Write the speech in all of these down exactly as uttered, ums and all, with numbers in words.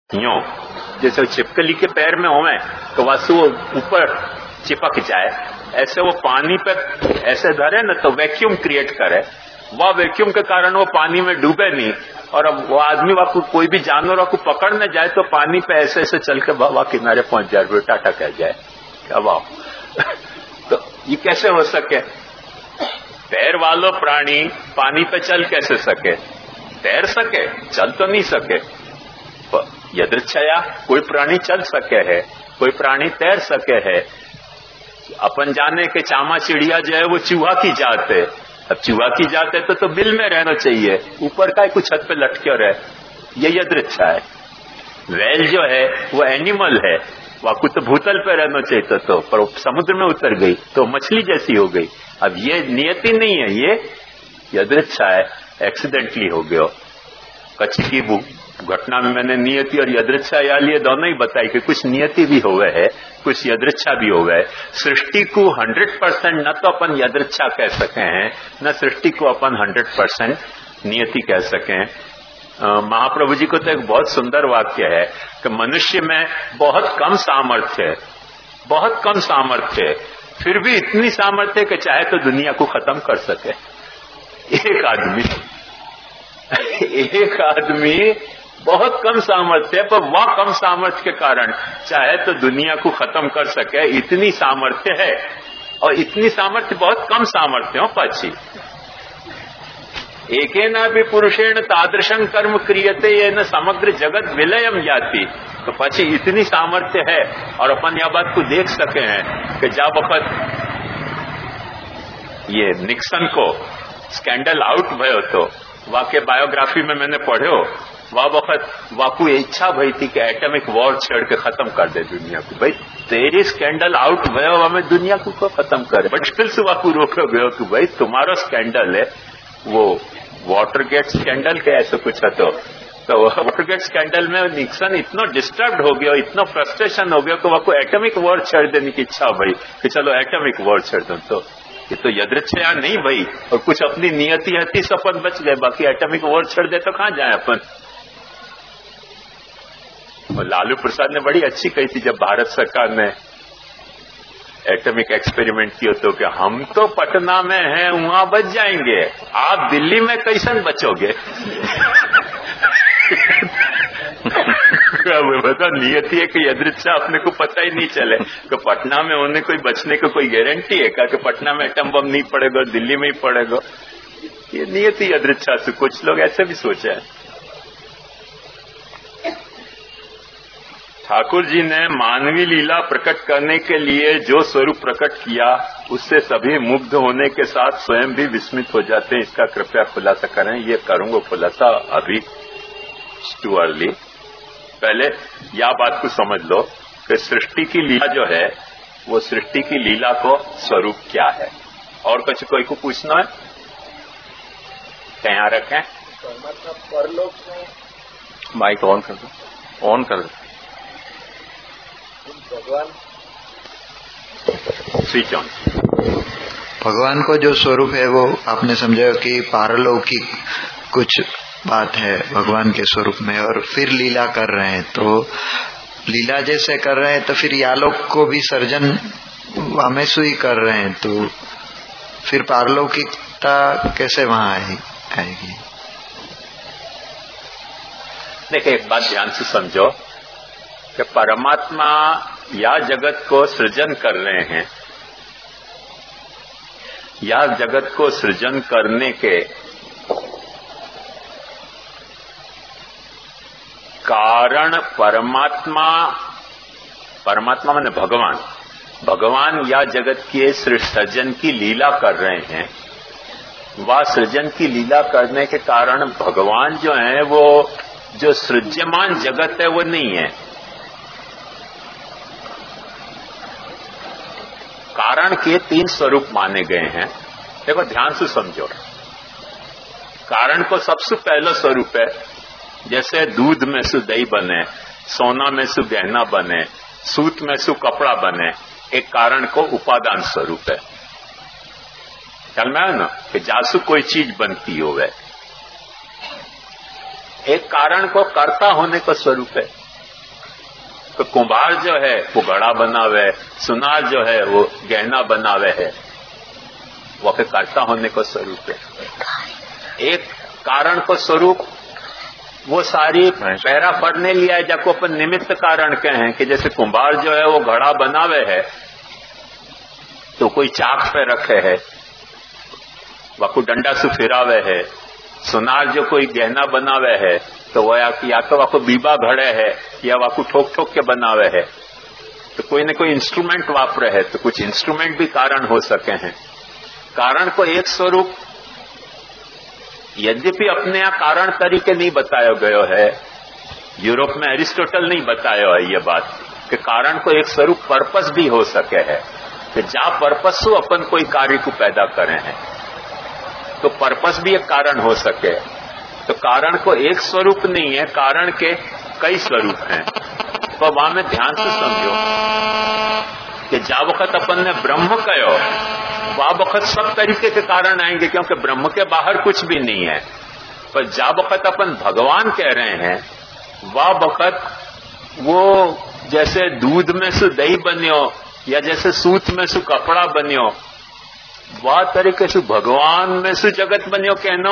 यूं जैसे छिपकली के पैर में होवे तो वस्तु ऊपर चिपक जाए, ऐसे वो पानी पे ऐसे धरे न तो वैक्यूम क्रिएट करे, वह वैक्यूम के कारण वो पानी में डूबे नहीं। और अब वो आदमी वाकू कोई भी जानवर को पकड़ने जाए तो पानी पे ऐसे ऐसे चल के वह किनारे पहुंच जाए, टाटा कह जाए क्या वाह। तो ये कैसे हो सके? पैर वालों प्राणी पानी पे चल कैसे सके? तैर सके, चल तो नहीं सके। यदृच्छया कोई प्राणी चल सके है, कोई प्राणी तैर सके है। अपन जाने के चामा चिड़िया जो है वो चूहा की जात है। अब चूहा की जात है तो, तो बिल में रहना चाहिए, ऊपर का कुछ छत पे लटके रहे, ये यदृच्छा है। वैल जो है वो एनिमल है, वाकु तो भूतल पे रहना चाहिए तो, तो पर समुद्र में उतर गई तो मछली जैसी हो गई। अब ये नियति नहीं है, ये यदृच्छा है, एक्सीडेंटली हो गया। कच्छ की घटना में मैंने नियति और यदृच्छा या लिए दोनों ही बताई कि कुछ नियति भी हो गए है, कुछ यदृच्छा भी हो गए। सृष्टि को हंड्रेड परसेंट न तो अपन यदृच्छा कह सके हैं, न सृष्टि को अपन हंड्रेड परसेंट नियति कह सके। महाप्रभु जी को तो एक बहुत सुंदर वाक्य है कि मनुष्य में बहुत कम सामर्थ्य है, बहुत कम सामर्थ्य है, फिर भी इतनी सामर्थ्य कि चाहे तो दुनिया को खत्म कर सके। एक आदमी एक आदमी बहुत कम सामर्थ्य, पर वह कम सामर्थ्य के कारण चाहे तो दुनिया को खत्म कर सके, इतनी सामर्थ्य है। और इतनी सामर्थ्य बहुत कम सामर्थ्य हो पाची। एकेना भी पुरुषेण तादृशं कर्म क्रियते ये न समग्र जगत विलयम जाती। तो पाची इतनी सामर्थ्य है और अपन यह बात को देख सके हैं कि जब अपन ये निक्सन को स्कैंडल आउट भयो तो वाके बायोग्राफी में मैंने पढ़े हो, वह वक्त वाकू इच्छा भई थी कि एटॉमिक वॉर छेड़ के खत्म कर दे दुनिया को। भाई तेरी स्कैंडल आउट भयो हमें दुनिया को, को खत्म करे, बट स्टिल से वाकू रोके गयो कि भाई तुम्हारा स्कैंडल है वो वाटरगेट स्कैंडल के ऐसे कुछ है। तो तो वाटरगेट स्कैंडल में निक्सन इतना डिस्टर्ब हो गया, इतना फ्रस्ट्रेशन हो गया कि वाकू एटॉमिक वॉर छेड़ देने की इच्छा भई कि चलो एटॉमिक वॉर छेड़ दो। तो ये तो यदृच्छया नहीं भाई, और कुछ अपनी नियति हती सपन बच गए, बाकी एटॉमिक वॉर छेड़ दे तो कहां जाए अपन। और लालू प्रसाद ने बड़ी अच्छी कही थी जब भारत सरकार ने एटॉमिक एक्सपेरिमेंट किया तो कि हम तो पटना में हैं वहां बच जाएंगे, आप दिल्ली में कैसे बचोगे। बता नियति है कि यदृच्छा अपने को पता ही नहीं चले कि पटना में होने कोई बचने को कोई गारंटी है क्या कि पटना में एटम बम नहीं पड़ेगा, दिल्ली में ही पड़ेगा। ये नियति यदृच्छा से कुछ लोग ऐसे भी सोचे हैं। ठाकुर जी ने मानवीय लीला प्रकट करने के लिए जो स्वरूप प्रकट किया उससे सभी मुग्ध होने के साथ स्वयं भी विस्मित हो जाते हैं। इसका कृपया खुलासा करें। ये करूंगा खुलासा, अभी टू अर्ली। पहले यह बात को समझ लो कि सृष्टि की लीला जो है वो सृष्टि की लीला को स्वरूप क्या है। और कुछ कोई को पूछना है? कहाँ रखें? परलोक में माइक ऑन कर दो, ऑन कर दो, भगवान स्विच ऑन। भगवान को जो स्वरूप है वो आपने समझा कि पारलौकिक कुछ बात है भगवान के स्वरूप में, और फिर लीला कर रहे हैं तो लीला जैसे कर रहे हैं तो फिर यालोक को भी सर्जन वामेशु ही कर रहे हैं, तो फिर पारलौकिकता कैसे वहां आएगी? देखिए एक बात ध्यान से समझो कि परमात्मा या जगत को सृजन कर रहे हैं, या जगत को सृजन करने के कारण परमात्मा, परमात्मा माने भगवान, भगवान या जगत के सृजन की लीला कर रहे हैं। वह सृजन की लीला करने के कारण भगवान जो है वो जो सृज्यमान जगत है वो नहीं है। कारण के तीन स्वरूप माने गए हैं। देखो ध्यान से समझो, कारण को सबसे पहला स्वरूप है, जैसे दूध में से दही बने, सोना में से गहना बने, सूत में से कपड़ा बने, एक कारण को उपादान स्वरूप है। ख्याल में आया ना कि जासु कोई चीज बनती हो वह एक कारण को कर्ता होने का स्वरूप है। तो कुंभार जो है वो घड़ा बनावे, सुनार जो है वो गहना बनावे है, वो के कर्ता होने को स्वरूप है। एक कारण को स्वरूप वो सारी पैरा पढ़ने लिया है, जाको अपन निमित्त कारण कहें कि जैसे कुंभार जो है वो घड़ा बनावे है तो कोई चाक पे रखे है, वाकू डंडा से फिरावे है। सुनार जो कोई गहना बनावे है तो वो या, या तो वाकू बीबा घड़े है या वाकू ठोक ठोक के बनावे है। तो कोई न कोई इंस्ट्रूमेंट वापरे है, तो कुछ इंस्ट्रूमेंट भी कारण हो सके हैं। कारण को एक स्वरूप यद्यपि अपने यहाँ कारण तरीके नहीं बताया गयो है, यूरोप में एरिस्टोटल नहीं बताया है ये बात कि कारण को एक स्वरूप पर्पस भी हो सके है कि जा पर्पस से अपन कोई कार्य को पैदा करें हैं, तो पर्पस भी एक कारण हो सके। तो कारण को एक स्वरूप नहीं है, कारण के कई स्वरूप हैं। तो वहां में ध्यान से समझो कि जा वक्त अपन ने ब्रह्म कहो, वह वक्त सब तरीके के कारण आएंगे, क्योंकि ब्रह्म के बाहर कुछ भी नहीं है। पर जा वक्त अपन भगवान कह रहे हैं, वह वक्त वो जैसे दूध में से दही बन्यो या जैसे सूत में से कपड़ा बन्यो, वह तरीके से भगवान में से जगत बन्यो कहनो।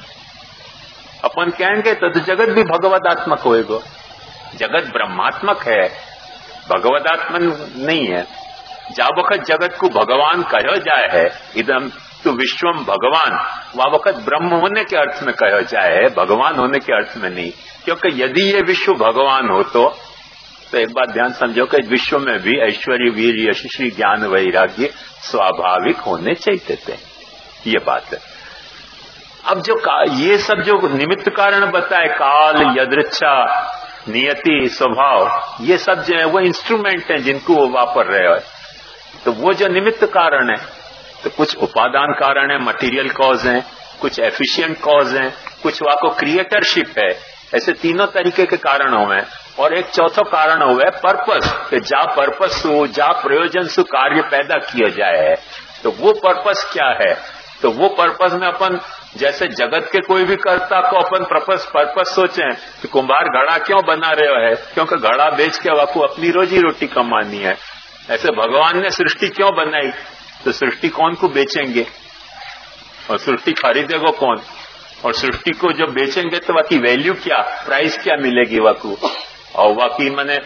अपन कहेंगे तो, तो जगत भी भगवदात्मक होएगा। जगत ब्रह्मात्मक है, भगवदात्मक नहीं है। जा वक्त जगत को भगवान कहो जाए है, इदम तो विश्वम भगवान, वह वक्त ब्रह्म होने के अर्थ में कहो जाए है, भगवान होने के अर्थ में नहीं। क्योंकि यदि ये विश्व भगवान हो तो, तो एक बात ध्यान समझो कि विश्व में भी ऐश्वर्य, वीर, यशस्वी, ज्ञान, वैराग्य स्वाभाविक होने चाहिए थे। ये बात है। अब जो ये सब जो निमित्त कारण बताए, काल, यदृच्छा, नियति, स्वभाव, ये सब जो है वो इंस्ट्रूमेंट हैं जिनको वो वापर रहे हो। तो वो जो निमित्त कारण है, तो कुछ उपादान कारण है, मटेरियल कॉज है, कुछ एफिशिएंट कॉज है, कुछ वहां को क्रिएटरशिप है। ऐसे तीनों तरीके के कारण हुए। और एक चौथा कारण हुआ है पर्पस, कि जा पर्पस सु, जा प्रयोजन सु कार्य पैदा किया जाए है। तो वो पर्पस क्या है? तो वो पर्पस में अपन जैसे जगत के कोई भी कर्ता को अपन पर्पस पर्पस सोचें कि कुंभार घड़ा क्यों बना रहे है, क्योंकि घड़ा बेच के वाकू अपनी रोजी रोटी कमानी है। ऐसे भगवान ने सृष्टि क्यों बनाई, तो सृष्टि कौन को बेचेंगे और सृष्टि खरीदेगा कौन, और सृष्टि को जब बेचेंगे तो वाकी वैल्यू क्या, प्राइस क्या मिलेगी वाकू, और वाकी मैंने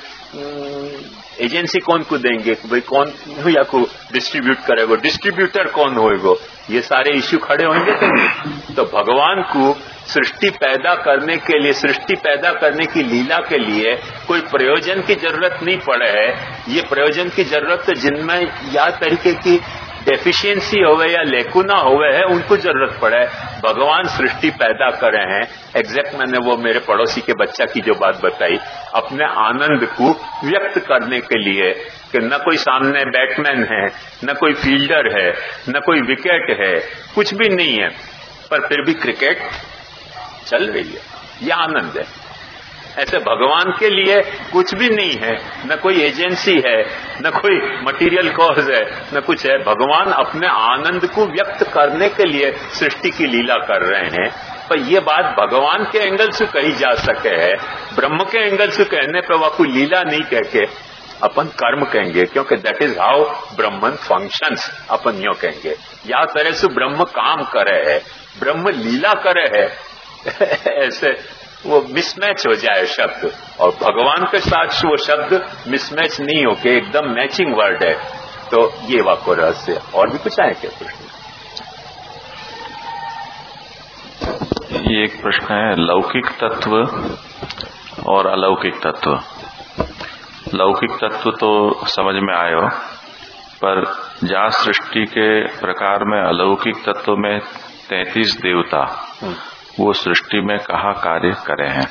एजेंसी कौन को देंगे, भाई कौन या को डिस्ट्रीब्यूट करेगा, डिस्ट्रीब्यूटर कौन होएगा, ये सारे इश्यू खड़े होंगे कि नहीं। तो भगवान को सृष्टि पैदा करने के लिए, सृष्टि पैदा करने की लीला के लिए कोई प्रयोजन की जरूरत नहीं पड़े है। ये प्रयोजन की जरूरत तो जिनमें या तरीके की डेफिशिएंसी होवे या लेकुना होवे है, उनको जरूरत पड़े। भगवान सृष्टि पैदा करे हैं। एग्जैक्ट मैंने वो मेरे पड़ोसी के बच्चा की जो बात बताई, अपने आनंद को व्यक्त करने के लिए कि न कोई सामने बैट्समैन है, न कोई फील्डर है, न कोई विकेट है, कुछ भी नहीं है, पर फिर भी क्रिकेट चल रही है, यह आनंद है। ऐसे भगवान के लिए कुछ भी नहीं है, न कोई एजेंसी है, न कोई मटेरियल कॉज है, न कुछ है। भगवान अपने आनंद को व्यक्त करने के लिए सृष्टि की लीला कर रहे हैं। पर यह बात भगवान के एंगल से कही जा सके है, ब्रह्म के एंगल से कहने पर वह कोई लीला नहीं कह के अपन कर्म कहेंगे, क्योंकि that is how Brahman functions, अपन यो कहेंगे। या तरह से ब्रह्म काम करे है, ब्रह्म लीला करे है, ऐसे वो मिसमैच हो जाए शब्द, और भगवान के साथ वो शब्द मिसमैच नहीं हो के एकदम मैचिंग वर्ड है। तो ये वाको रहस्य। और भी कुछ आए क्या प्रश्न? ये एक प्रश्न है, लौकिक तत्व और अलौकिक तत्व। लौकिक तत्व तो समझ में आयो, पर जहाँ सृष्टि के प्रकार में अलौकिक तत्व में तैंतीस देवता वो सृष्टि में कहाँ कार्य करे हैं?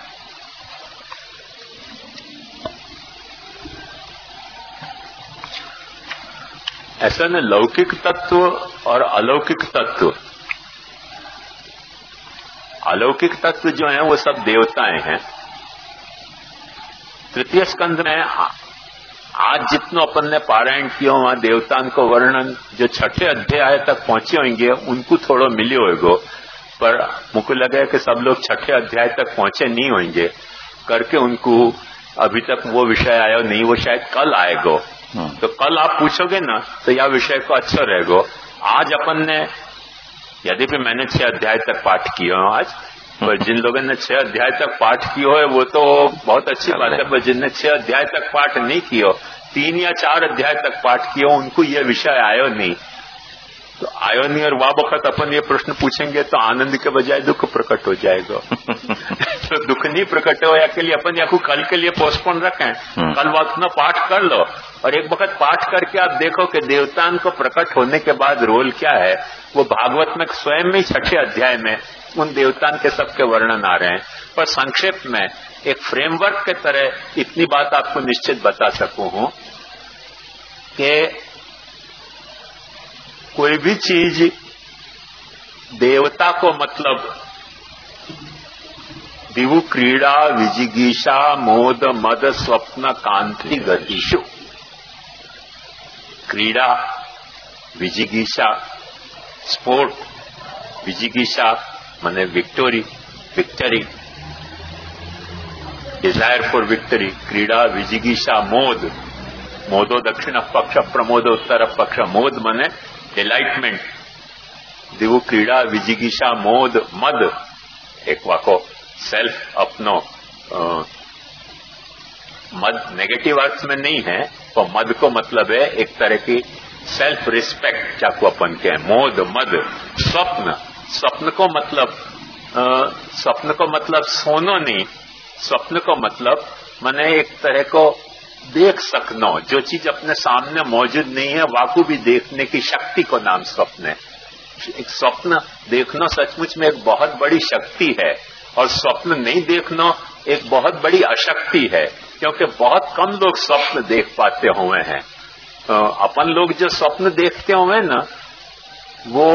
ऐसा न लौकिक तत्व और अलौकिक तत्व। अलौकिक तत्व जो है वो सब देवताएं हैं। तृतीय स्कंद में आज जितनो अपन ने पारायण किया वहां देवताओं को वर्णन जो छठे अध्याय तक पहुंचे होंगे उनको थोड़ा मिले होगा, पर मुझको लगा कि सब लोग छठे अध्याय तक पहुंचे नहीं होंगे, करके उनको अभी तक वो विषय आया नहीं, वो शायद कल आएगा। तो कल आप पूछोगे ना तो यह विषय को अच्छा रहेगा। आज अपन ने, यद्यपि मैंने छह अध्याय तक पाठ किया हो आज, पर जिन लोगों ने छह अध्याय तक पाठ किया है वो तो बहुत अच्छी बात है, पर जिनने छह अध्याय तक पाठ नहीं किया, तीन या चार अध्याय तक पाठ किया, उनको ये विषय आयो नहीं। तो आयो नहीं और वह वक्त अपन ये प्रश्न पूछेंगे तो आनंद के बजाय दुख प्रकट हो जाएगा। तो दुख नहीं प्रकट हो, या के लिए अपन या को कल के लिए पोस्टपोन रखें, कल वक्त में पाठ कर लो और एक वक्त पाठ करके आप देखो कि देवतान को प्रकट होने के बाद रोल क्या है। वो भागवत में स्वयं में छठे अध्याय में उन देवतान के सबके वर्णन आ रहे हैं, पर संक्षेप में एक फ्रेमवर्क के तरह इतनी बात आपको निश्चित बता सकूं हूं कि कोई भी चीज देवता को मतलब दिवु क्रीड़ा विजिगीषा मोद मद स्वप्न कांति गतिषु। क्रीड़ा, विजिगीषा, स्पोर्ट, विजिगीषा माने victory, victory, desire for victory. क्रीड़ा, विजिगीषा, मोद, मोदो दक्षिण पक्ष प्रमोदो उत्तर पक्ष। मोद माने डिलाइटमेंट, दिवु क्रीड़ा विजिगीषा मोद मद। एक वाको सेल्फ अपनो आ, मद नेगेटिव अर्थ में नहीं है, तो मद को मतलब है एक तरह की सेल्फ रिस्पेक्ट, चाकू अपन के मोद मद। स्वप्न, स्वप्न को मतलब आ, स्वप्न को मतलब सोनो नहीं, स्वप्न को मतलब माने एक तरह को देख सकना, जो चीज अपने सामने मौजूद नहीं है वाकू भी देखने की शक्ति को नाम स्वप्न है। एक स्वप्न देखना सचमुच में एक बहुत बड़ी शक्ति है, और स्वप्न नहीं देखना एक बहुत बड़ी अशक्ति है, क्योंकि बहुत कम लोग स्वप्न देख पाते हुए हैं। अपन लोग जो स्वप्न देखते हुए ना, वो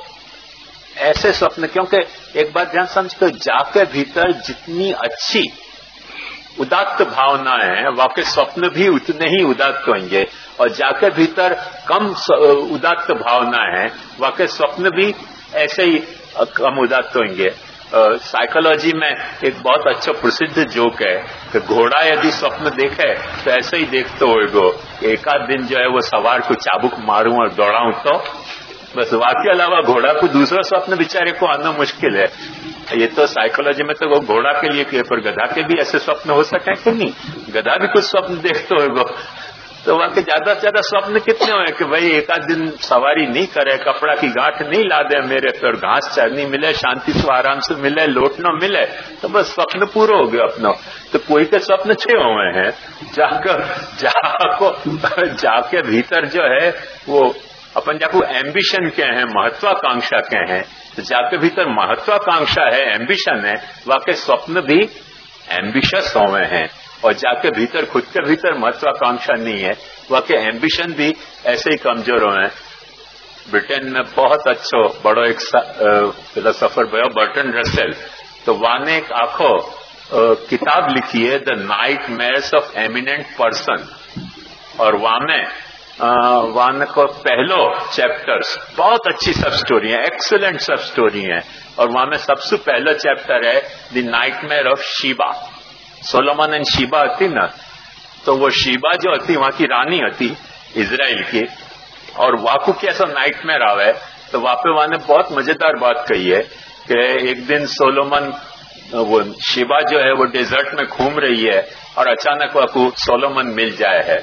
ऐसे स्वप्न, क्योंकि एक बात ध्यान समझो, जाके भीतर जितनी अच्छी उदात्त भावनाएं हैं वाके स्वप्न भी उतने ही उदात्त होंगे, और जाके भीतर कम उदात्त भावनाएं हैं वाके स्वप्न भी ऐसे ही कम उदात्त होंगे। साइकोलॉजी में एक बहुत अच्छा प्रसिद्ध जोक है कि घोड़ा यदि स्वप्न देखे तो ऐसे ही देखते होएगो, एक आध दिन जो है वो सवार को चाबुक मारूं और दौड़ाऊं तो बस, वाके अलावा घोड़ा को दूसरा स्वप्न बेचारे को आना मुश्किल है। ये तो साइकोलॉजी में तो वो घोड़ा के लिए किए, पर गधा के भी ऐसे स्वप्न हो सके कि नहीं? गधा भी कुछ स्वप्न देखते होगा। तो वहां के ज्यादा से ज्यादा स्वप्न कितने हुए कि भाई एक आध दिन सवारी नहीं करे, कपड़ा की गांठ नहीं ला दे मेरे पर, घास चरनी मिले, शांति से आराम से मिले, लौटना मिले, तो बस स्वप्न पूरा हो गया अपना। तो कोई के स्वप्न छे हुए हैं, जाकर जाको जाके भीतर जो है वो अपन जाको एम्बिशन के हैं, महत्वाकांक्षा के हैं, तो जाके भीतर महत्वाकांक्षा है, एम्बिशन है, वाके स्वप्न भी एम्बिशस हुए हैं। और जाके भीतर खुद के भीतर महत्वाकांक्षा नहीं है, वाके एम्बिशन भी ऐसे ही कमजोर हुए हैं। ब्रिटेन में बहुत अच्छो बड़ो एक फिलोसोफर भयो बर्टन रसेल, तो वाने एक आखो किताब लिखी है the nightmares of eminent person, और वामे वान को पहलो चैप्टर्स बहुत अच्छी सब स्टोरी है, एक्सीलेंट सब स्टोरी है, और वहां में सबसे पहला चैप्टर है the nightmare of Sheba. Solomon and Sheba थी ना, तो वो शीबा जो थी वहां की रानी थी इजराइल की, और वाकू कैसा नाइटमेयर आवे, तो वहां पे वहां ने बहुत मजेदार बात कही है कि एक दिन सोलोमन, वो शीबा जो है वो डेजर्ट में घूम रही है, और अचानक वाकू सोलोमन मिल जाए है,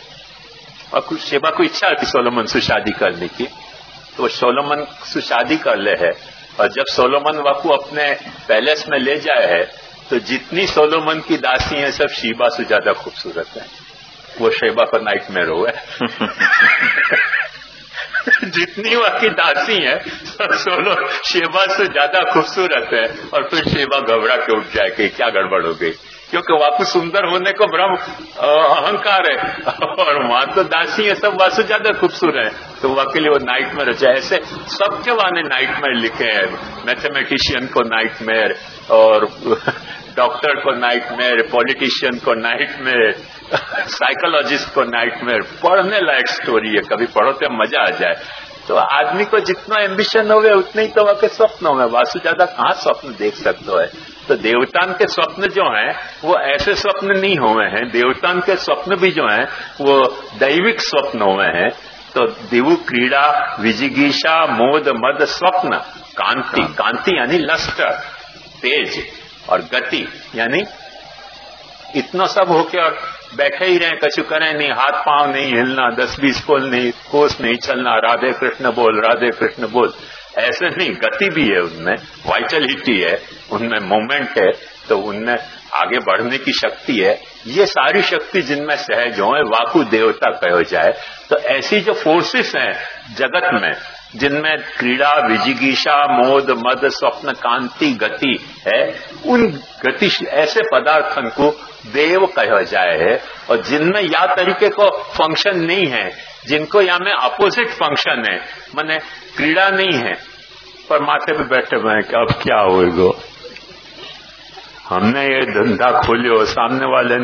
और कुछ शीबा को इच्छा थी सोलोमन से शादी करने की, तो सोलोमन से शादी कर ले है, और जब सोलोमन वाकू अपने पैलेस में ले जाए है, तो जितनी सोलोमन की दासी हैं सब शीबा से ज्यादा खूबसूरत है। वो शीबा का नाइटमेयर हुआ जितनी वहां की दासी है सब सोलो शीबा से ज्यादा खूबसूरत है, और फिर शीबा घबरा के उठ जाए कि क्या गड़बड़ हो गई, क्योंकि वाकू सुंदर होने को भ्रम अहंकार है, और वहां तो दासी है सब वहां से ज्यादा खूबसूरत है, तो वहां के लिए वो नाइटमेयर हो जाए। ऐसे सबके वहां ने नाइटमेयर लिखे हैं, मैथमेटिशियन को नाइटमेयर, और डॉक्टर को नाइटमेयर, पॉलिटिशियन को नाइटमेयर, साइकोलॉजिस्ट को नाइटमेयर। पढ़ने लायक स्टोरी है, कभी पढ़ो तो मजा आ जाए। तो आदमी को जितना एम्बिशन हो उतने ही तो वहां के स्वप्न हो, वासु ज्यादा कहाँ स्वप्न देख सकते हो है। तो देवतान के स्वप्न जो हैं वो ऐसे स्वप्न नहीं हुए हैं। देवतान के स्वप्न भी जो हैं वो दैविक स्वप्न हुए हैं। तो दिवु क्रीड़ा, विजिगीषा, मोद, मद, स्वप्न, कांति, कांति यानी लस्टर, तेज, और गति यानी इतना सब होके और बैठे ही रहे, कछु करें नहीं, हाथ पांव नहीं हिलना, दस बीस कोल नहीं, कोस नहीं चलना, राधे कृष्ण बोल राधे कृष्ण बोल, ऐसे नहीं। गति भी है उनमें, वाइटलिटी है उनमें, मोमेंट है, तो उनमें आगे बढ़ने की शक्ति है। ये सारी शक्ति जिनमें सहज हो है वाकु देवता कहो जाए। तो ऐसी जो फोर्सेस हैं जगत में जिनमें क्रीड़ा, विजिगीषा, मोद, मद, स्वप्न, कांति, गति है, उन गति ऐसे पदार्थन को देव कहा जाए है। और जिनमें या तरीके को फंक्शन नहीं है, जिनको या में अपोजिट फंक्शन है, माने क्रीड़ा नहीं है पर माथे पे बैठे हुए हैं कि अब क्या होएगा, हमने ये धंधा खोलियो, सामने वाले